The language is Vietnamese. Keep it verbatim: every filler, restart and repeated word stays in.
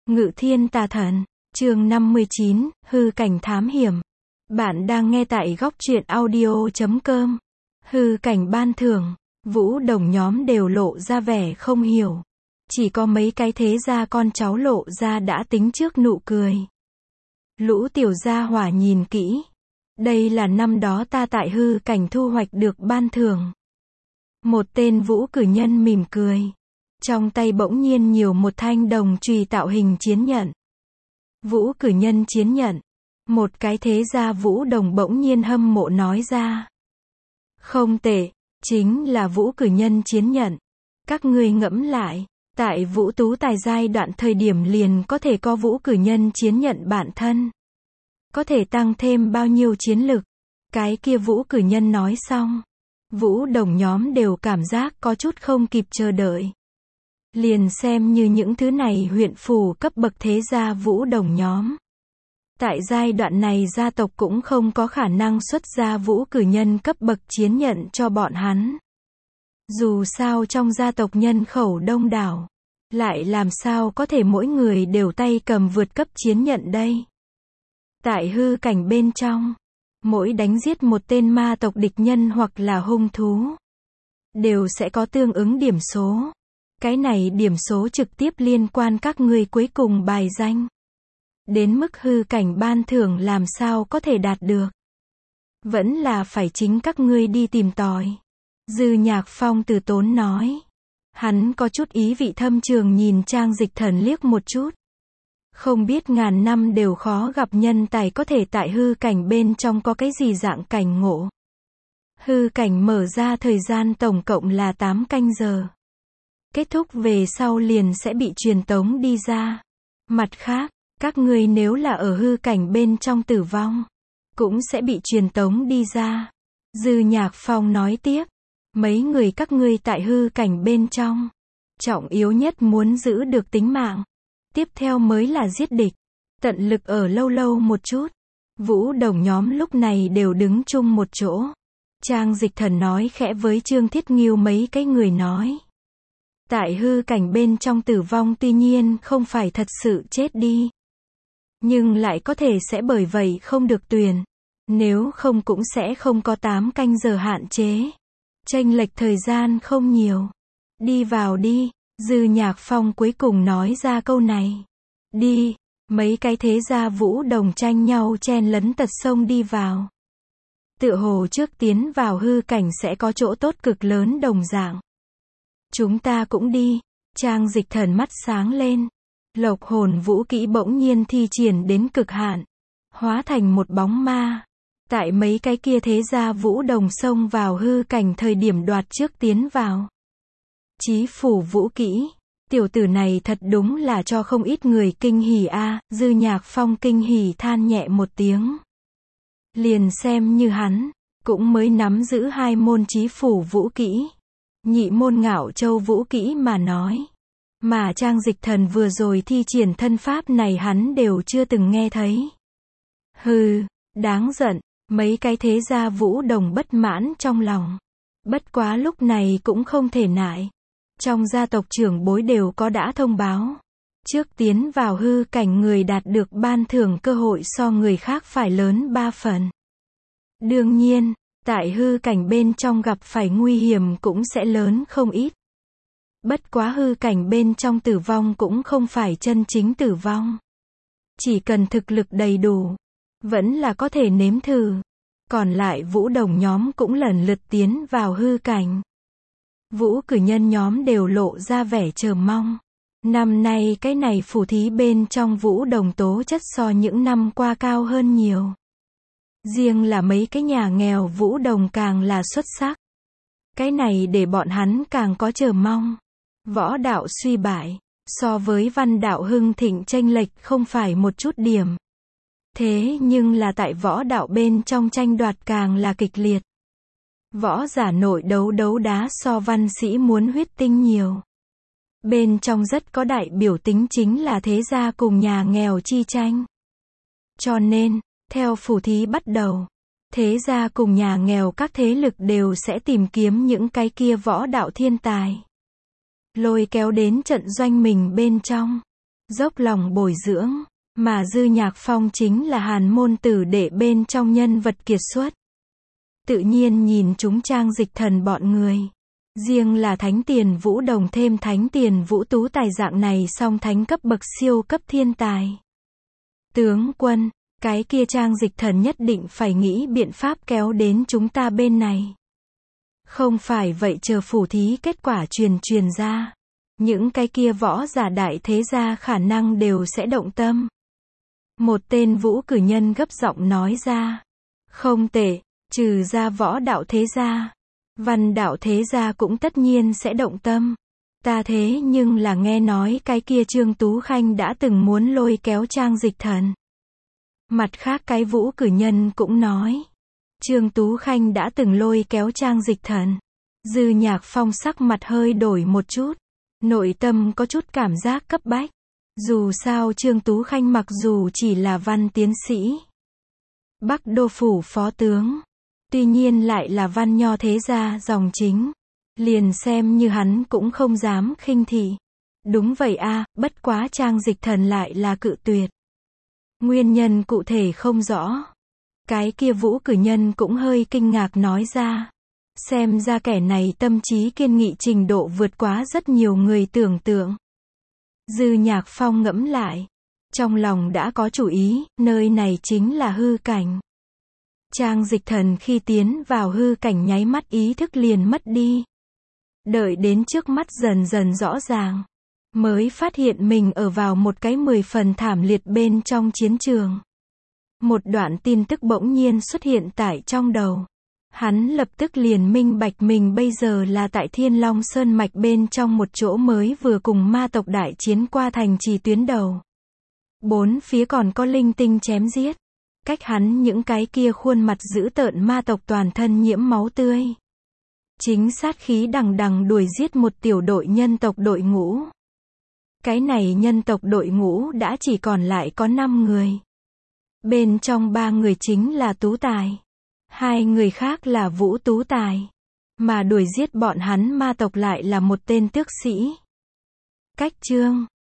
Ngự thiên tà thần, chương năm mươi chín, hư cảnh thám hiểm. Bạn đang nghe tại góc truyện audio chấm com. Hư cảnh ban thưởng, Vũ Đồng nhóm đều lộ ra vẻ không hiểu. Chỉ có mấy cái thế gia con cháu lộ ra đã tính trước nụ cười. Lũ tiểu gia hỏa nhìn kỹ. Đây là năm đó ta tại hư cảnh thu hoạch được ban thưởng. Một tên vũ cử nhân mỉm cười. Trong tay bỗng nhiên nhiều một thanh đồng chùy tạo hình chiến nhận. Vũ cử nhân chiến nhận. Một cái thế gia Vũ Đồng bỗng nhiên hâm mộ nói ra. Không tệ, chính là vũ cử nhân chiến nhận. Các ngươi ngẫm lại, tại vũ tú tài giai đoạn thời điểm liền có thể có vũ cử nhân chiến nhận bản thân. Có thể tăng thêm bao nhiêu chiến lực. Cái kia vũ cử nhân nói xong. Vũ Đồng nhóm đều cảm giác có chút không kịp chờ đợi. Liền xem như những thứ này huyện phủ cấp bậc thế gia Vũ Đồng nhóm. Tại giai đoạn này gia tộc cũng không có khả năng xuất ra vũ cử nhân cấp bậc chiến nhận cho bọn hắn. Dù sao trong gia tộc nhân khẩu đông đảo, lại làm sao có thể mỗi người đều tay cầm vượt cấp chiến nhận đây. Tại hư cảnh bên trong, mỗi đánh giết một tên ma tộc địch nhân hoặc là hung thú, đều sẽ có tương ứng điểm số. Cái này điểm số trực tiếp liên quan các ngươi cuối cùng bài danh. Đến mức hư cảnh ban thưởng làm sao có thể đạt được. Vẫn là phải chính các ngươi đi tìm tòi. Dư Nhạc Phong từ tốn nói. Hắn có chút ý vị thâm trường nhìn Trang Dịch Thần liếc một chút. Không biết ngàn năm đều khó gặp nhân tài có thể tại hư cảnh bên trong có cái gì dạng cảnh ngộ. Hư cảnh mở ra thời gian tổng cộng là tám canh giờ. Kết thúc về sau liền sẽ bị truyền tống đi ra. Mặt khác, các ngươi nếu là ở hư cảnh bên trong tử vong, cũng sẽ bị truyền tống đi ra. Dư Nhạc Phong nói tiếp, mấy người các ngươi tại hư cảnh bên trong, trọng yếu nhất muốn giữ được tính mạng. Tiếp theo mới là giết địch, tận lực ở lâu lâu một chút. Vũ Đồng nhóm lúc này đều đứng chung một chỗ. Trang Dịch Thần nói khẽ với Trương Thiết Nghiêu mấy cái người nói. Tại hư cảnh bên trong tử vong tuy nhiên không phải thật sự chết đi. Nhưng lại có thể sẽ bởi vậy không được tuyển. Nếu không cũng sẽ không có tám canh giờ hạn chế. Chênh lệch thời gian không nhiều. Đi vào đi, Dư Nhạc Phong cuối cùng nói ra câu này. Đi, mấy cái thế gia Vũ Đồng tranh nhau chen lấn tật xông đi vào. Tựa hồ trước tiến vào hư cảnh sẽ có chỗ tốt cực lớn đồng dạng. Chúng ta cũng đi. Trang Dịch Thần mắt sáng lên. Lộc hồn vũ kỹ bỗng nhiên thi triển đến cực hạn. Hóa thành một bóng ma. Tại mấy cái kia thế gia Vũ Đồng xông vào hư cảnh thời điểm đoạt trước tiến vào. Chí phủ vũ kỹ. Tiểu tử này thật đúng là cho không ít người kinh hỉ a. À, Dư Nhạc Phong kinh hỉ than nhẹ một tiếng. Liền xem như hắn, cũng mới nắm giữ hai môn chí phủ vũ kỹ. Nhị môn Ngạo Châu vũ kỹ mà nói. Mà Trang Dịch Thần vừa rồi thi triển thân pháp này hắn đều chưa từng nghe thấy. Hừ, đáng giận, mấy cái thế gia Vũ Đồng bất mãn trong lòng. Bất quá lúc này cũng không thể nại. Trong gia tộc trưởng bối đều có đã thông báo. Trước tiến vào hư cảnh người đạt được ban thưởng cơ hội so người khác phải lớn ba phần. Đương nhiên, tại hư cảnh bên trong gặp phải nguy hiểm cũng sẽ lớn không ít. Bất quá hư cảnh bên trong tử vong cũng không phải chân chính tử vong. Chỉ cần thực lực đầy đủ, vẫn là có thể nếm thử. Còn lại Vũ Đồng nhóm cũng lần lượt tiến vào hư cảnh. Vũ cử nhân nhóm đều lộ ra vẻ chờ mong. Năm nay cái này phù thí bên trong Vũ Đồng tố chất so những năm qua cao hơn nhiều. Riêng là mấy cái nhà nghèo Vũ Đồng càng là xuất sắc. Cái này để bọn hắn càng có chờ mong. Võ đạo suy bại, so với văn đạo hưng thịnh chênh lệch không phải một chút điểm. Thế nhưng là tại võ đạo bên trong tranh đoạt càng là kịch liệt. Võ giả nội đấu đấu đá so văn sĩ muốn huyết tinh nhiều. Bên trong rất có đại biểu tính chính là thế gia cùng nhà nghèo chi tranh. Cho nên, theo phù thí bắt đầu, thế gia cùng nhà nghèo các thế lực đều sẽ tìm kiếm những cái kia võ đạo thiên tài. Lôi kéo đến trận doanh mình bên trong. dốc lòng bồi dưỡng, mà Dư Nhạc Phong chính là Hàn môn tử đệ bên trong nhân vật kiệt xuất. Tự nhiên nhìn chúng Trang Dịch Thần bọn người. Riêng là Thánh Tiền Vũ Đồng thêm Thánh Tiền Vũ Tú tài dạng này song thánh cấp bậc siêu cấp thiên tài. Tướng quân, cái kia Trang Dịch Thần nhất định phải nghĩ biện pháp kéo đến chúng ta bên này. Không phải vậy chờ phủ thí kết quả truyền truyền ra. Những cái kia võ giả đại thế gia khả năng đều sẽ động tâm. Một tên vũ cử nhân gấp giọng nói ra. Không tệ, trừ ra võ đạo thế gia. Văn đạo thế gia cũng tất nhiên sẽ động tâm. Ta thế nhưng là nghe nói cái kia Trương Tú Khanh đã từng muốn lôi kéo Trang Dịch Thần. Mặt khác cái vũ cử nhân cũng nói. Trương Tú Khanh đã từng lôi kéo Trang Dịch Thần. Dư Nhạc Phong sắc mặt hơi đổi một chút. Nội tâm có chút cảm giác cấp bách. Dù sao Trương Tú Khanh mặc dù chỉ là văn tiến sĩ. Bắc Đô phủ phó tướng. Tuy nhiên lại là văn nho thế gia dòng chính. Liền xem như hắn cũng không dám khinh thị. Đúng vậy a, bất quá Trang Dịch Thần lại là cự tuyệt. Nguyên nhân cụ thể không rõ. Cái kia vũ cử nhân cũng hơi kinh ngạc nói ra. Xem ra kẻ này tâm trí kiên nghị trình độ vượt quá rất nhiều người tưởng tượng. Dư Nhạc Phong ngẫm lại. Trong lòng đã có chủ ý, nơi này chính là hư cảnh. Trang Dịch Thần khi tiến vào hư cảnh nháy mắt ý thức liền mất đi. Đợi đến trước mắt dần dần rõ ràng. Mới phát hiện mình ở vào một cái mười phần thảm liệt bên trong chiến trường. Một đoạn tin tức bỗng nhiên xuất hiện tại trong đầu. Hắn lập tức liền minh bạch mình bây giờ là tại Thiên Long Sơn Mạch bên trong một chỗ mới vừa cùng ma tộc đại chiến qua thành trì tuyến đầu. Bốn phía còn có linh tinh chém giết. Cách hắn những cái kia khuôn mặt dữ tợn ma tộc toàn thân nhiễm máu tươi. Chính sát khí đằng đằng đuổi giết một tiểu đội nhân tộc đội ngũ. Cái này nhân tộc đội ngũ đã chỉ còn lại có năm người. Bên trong ba người chính là Tú Tài. Hai người khác là Vũ Tú Tài. Mà đuổi giết bọn hắn ma tộc lại là một tên tước sĩ. Cách chương